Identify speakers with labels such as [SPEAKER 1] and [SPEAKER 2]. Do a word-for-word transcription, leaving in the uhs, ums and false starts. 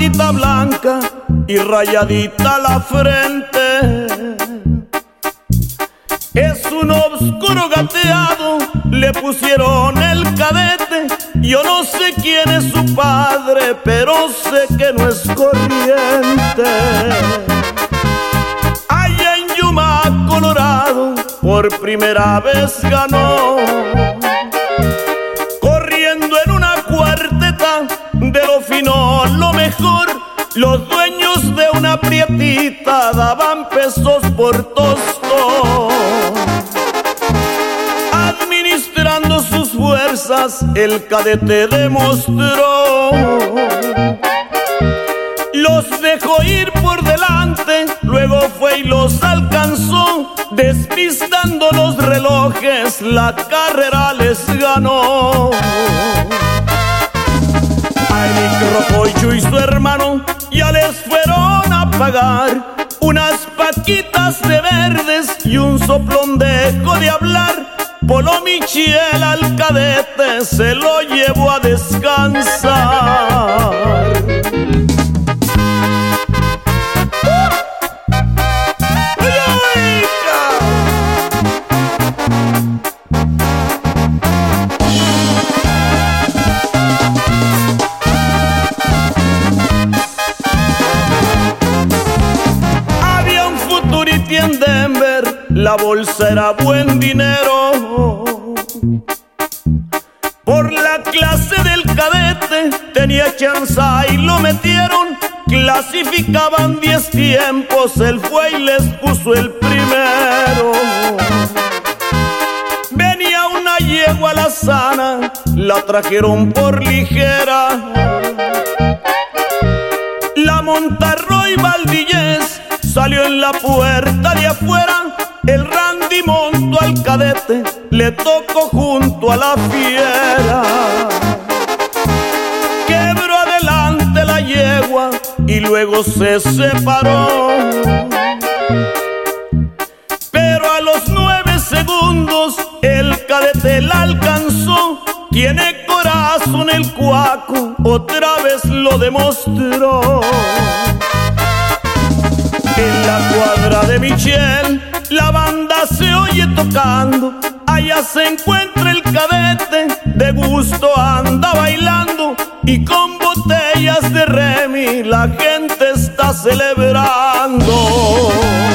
[SPEAKER 1] batita blanca y rayadita la frente. Es un oscuro gateado, le pusieron el Cadete. Yo no sé quién es su padre, pero sé que no es corriente. Allá en Yuma, Colorado, por primera vez ganó, corriendo en una cuarteta de lo fino, lo mejor. Los dueños de una prietita daban pesos por tostón. Administrando sus fuerzas, el Cadete demostró. Los dejó ir por delante, luego fue y los alcanzó. Despistando los relojes, la carrera les ganó. Rococho y su hermano ya les fueron a pagar unas paquitas de verdes y un soplón dejó de hablar. Polo Michiel al Cadete se lo llevó a descansar. En Denver la bolsa era buen dinero. Por la clase del Cadete tenía chance y lo metieron. Clasificaban diez tiempos, él fue y les puso el primero. Venía una yegua la sana, la trajeron por ligera. La Montarroy Valdillez salió en la puerta de afuera. El Randy montó al Cadete, le tocó junto a la fiera. Quebró adelante la yegua y luego se separó. Pero a los nueve segundos el Cadete la alcanzó. Tiene corazón el cuaco, otra vez lo demostró. En la cuadra de Michiel la banda se oye tocando. Allá se encuentra el Cadete, de gusto anda bailando. Y con botellas de Remy la gente está celebrando.